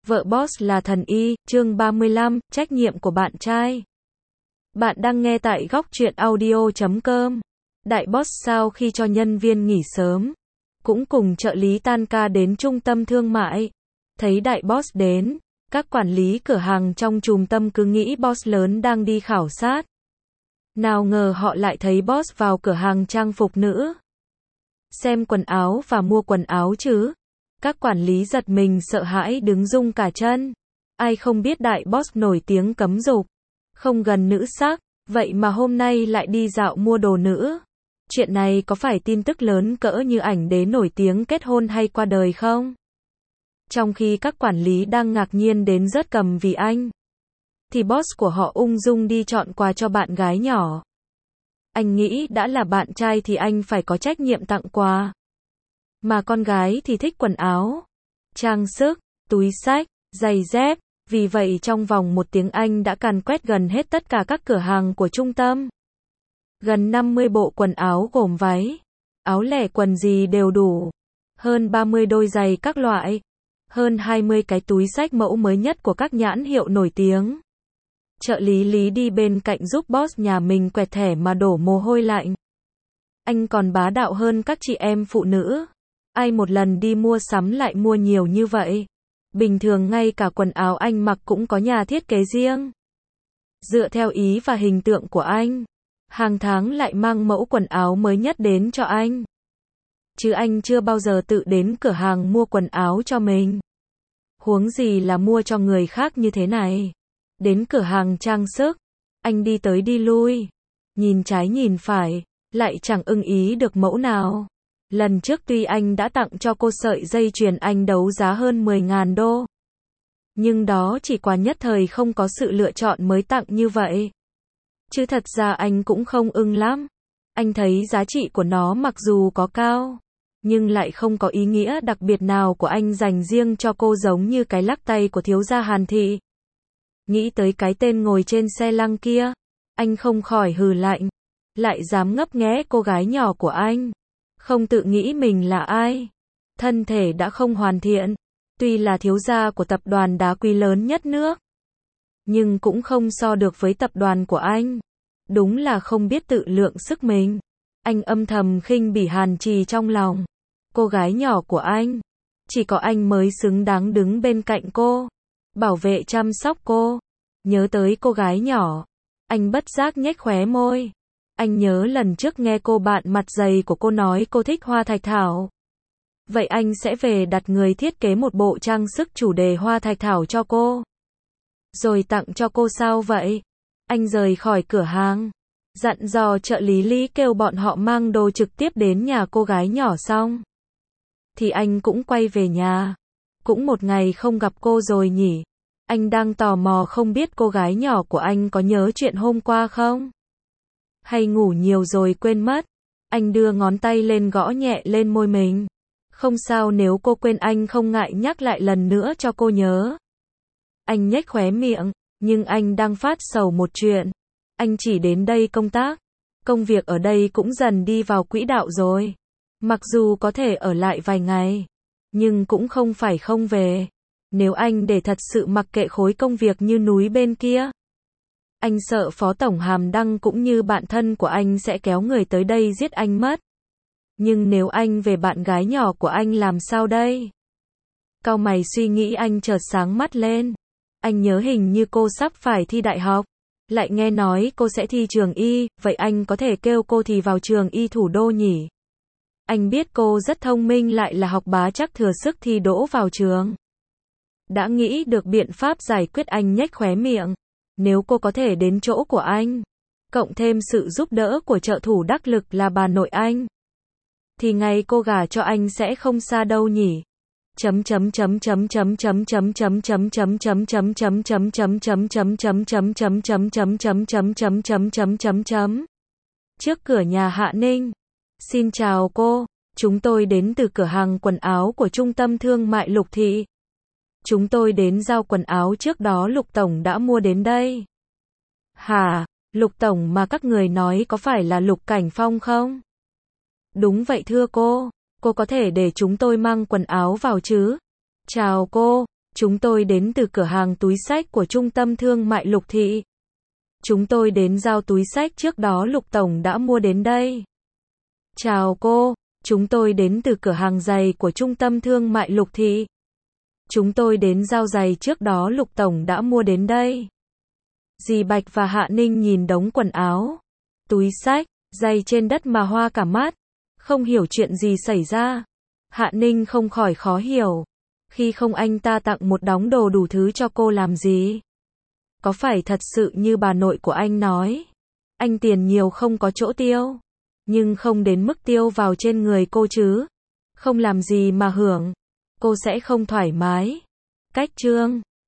Vợ boss là thần y, chương 35, trách nhiệm của bạn trai. Bạn đang nghe tại góc truyện audio.com. Đại boss sau khi cho nhân viên nghỉ sớm, cũng cùng trợ lý tan ca đến trung tâm thương mại. Thấy đại boss đến, các quản lý cửa hàng trong trung tâm cứ nghĩ boss lớn đang đi khảo sát. Nào ngờ họ lại thấy boss vào cửa hàng trang phục nữ. Xem quần áo và mua quần áo chứ. Các quản lý giật mình sợ hãi đứng rung cả chân. Ai không biết đại boss nổi tiếng cấm dục, không gần nữ sắc, vậy mà hôm nay lại đi dạo mua đồ nữ. Chuyện này có phải tin tức lớn cỡ như ảnh đế nổi tiếng kết hôn hay qua đời không? Trong khi các quản lý đang ngạc nhiên đến rớt cầm vì anh, thì boss của họ ung dung đi chọn quà cho bạn gái nhỏ. Anh nghĩ đã là bạn trai thì anh phải có trách nhiệm tặng quà. Mà con gái thì thích quần áo, trang sức, túi xách, giày dép, vì vậy trong vòng 1 tiếng anh đã càn quét gần hết tất cả các cửa hàng của trung tâm. Gần 50 bộ quần áo gồm váy, áo lẻ quần gì đều đủ, hơn 30 đôi giày các loại, hơn 20 cái túi xách mẫu mới nhất của các nhãn hiệu nổi tiếng. Trợ lý Lý đi bên cạnh giúp boss nhà mình quẹt thẻ mà đổ mồ hôi lạnh. Anh còn bá đạo hơn các chị em phụ nữ. Ai một lần đi mua sắm lại mua nhiều như vậy. Bình thường ngay cả quần áo anh mặc cũng có nhà thiết kế riêng. Dựa theo ý và hình tượng của anh, hàng tháng lại mang mẫu quần áo mới nhất đến cho anh. Chứ anh chưa bao giờ tự đến cửa hàng mua quần áo cho mình. Huống gì là mua cho người khác như thế này. Đến cửa hàng trang sức, anh đi tới đi lui, nhìn trái nhìn phải, lại chẳng ưng ý được mẫu nào. Lần trước tuy anh đã tặng cho cô sợi dây chuyền anh đấu giá hơn 10.000 đô. Nhưng đó chỉ quà nhất thời, không có sự lựa chọn mới tặng như vậy. Chứ thật ra anh cũng không ưng lắm. Anh thấy giá trị của nó mặc dù có cao, nhưng lại không có ý nghĩa đặc biệt nào của anh dành riêng cho cô, giống như cái lắc tay của thiếu gia Hàn Thị. Nghĩ tới cái tên ngồi trên xe lăng kia, anh không khỏi hừ lạnh. Lại dám ngấp nghé cô gái nhỏ của anh. Không tự nghĩ mình là ai. Thân thể đã không hoàn thiện. Tuy là thiếu gia của tập đoàn đá quý lớn nhất nước, nhưng cũng không so được với tập đoàn của anh. Đúng là không biết tự lượng sức mình. Anh âm thầm khinh bỉ Hàn Trì trong lòng. Cô gái nhỏ của anh, chỉ có anh mới xứng đáng đứng bên cạnh cô, bảo vệ chăm sóc cô. Nhớ tới cô gái nhỏ, anh bất giác nhếch khóe môi. Anh nhớ lần trước nghe cô bạn mặt dày của cô nói cô thích hoa thạch thảo. Vậy anh sẽ về đặt người thiết kế một bộ trang sức chủ đề hoa thạch thảo cho cô, rồi tặng cho cô sao vậy? Anh rời khỏi cửa hàng, dặn dò trợ lý Lý kêu bọn họ mang đồ trực tiếp đến nhà cô gái nhỏ xong, thì anh cũng quay về nhà. Cũng một ngày không gặp cô rồi nhỉ? Anh đang tò mò không biết cô gái nhỏ của anh có nhớ chuyện hôm qua không? Hay ngủ nhiều rồi quên mất? Anh đưa ngón tay lên gõ nhẹ lên môi mình. Không sao, nếu cô quên anh không ngại nhắc lại lần nữa cho cô nhớ. Anh nhếch khóe miệng, nhưng anh đang phát sầu một chuyện. Anh chỉ đến đây công tác. Công việc ở đây cũng dần đi vào quỹ đạo rồi. Mặc dù có thể ở lại vài ngày, nhưng cũng không phải không về. Nếu anh để thật sự mặc kệ khối công việc như núi bên kia, anh sợ phó tổng Hàm Đăng cũng như bạn thân của anh sẽ kéo người tới đây giết anh mất. Nhưng nếu anh về, bạn gái nhỏ của anh làm sao đây? Cau mày suy nghĩ, anh chợt sáng mắt lên. Anh nhớ hình như cô sắp phải thi đại học. Lại nghe nói cô sẽ thi trường y, vậy anh có thể kêu cô thì vào trường y thủ đô nhỉ? Anh biết cô rất thông minh, lại là học bá, chắc thừa sức thi đỗ vào trường. Đã nghĩ được biện pháp giải quyết, anh nhếch khóe miệng. Nếu cô có thể đến chỗ của anh, cộng thêm sự giúp đỡ của trợ thủ đắc lực là bà nội anh, thì ngày cô gả cho anh sẽ không xa đâu nhỉ? Trước cửa nhà Hạ Ninh. Xin chào cô, chúng tôi đến từ cửa hàng quần áo của trung tâm thương mại Lục Thị. Chúng tôi đến giao quần áo, trước đó Lục Tổng đã mua đến đây. Hả, Lục Tổng mà các người nói có phải là Lục Cảnh Phong không? Đúng vậy thưa cô có thể để chúng tôi mang quần áo vào chứ? Chào cô, Chúng tôi đến từ cửa hàng túi xách của trung tâm thương mại Lục Thị. Chúng tôi đến giao túi xách trước đó Lục Tổng đã mua đến đây. Chào cô, chúng tôi đến từ cửa hàng giày của trung tâm thương mại Lục Thị. Chúng tôi đến giao giày trước đó Lục Tổng đã mua đến đây. Dì Bạch và Hạ Ninh nhìn đống quần áo, túi xách, giày trên đất mà hoa cả mắt, không hiểu chuyện gì xảy ra. Hạ Ninh không khỏi khó hiểu, khi không anh ta tặng một đống đồ đủ thứ cho cô làm gì? Có phải thật sự như bà nội của anh nói, anh tiền nhiều không có chỗ tiêu, nhưng không đến mức tiêu vào trên người cô chứ? Không làm gì mà hưởng, cô sẽ không thoải mái. Cách chương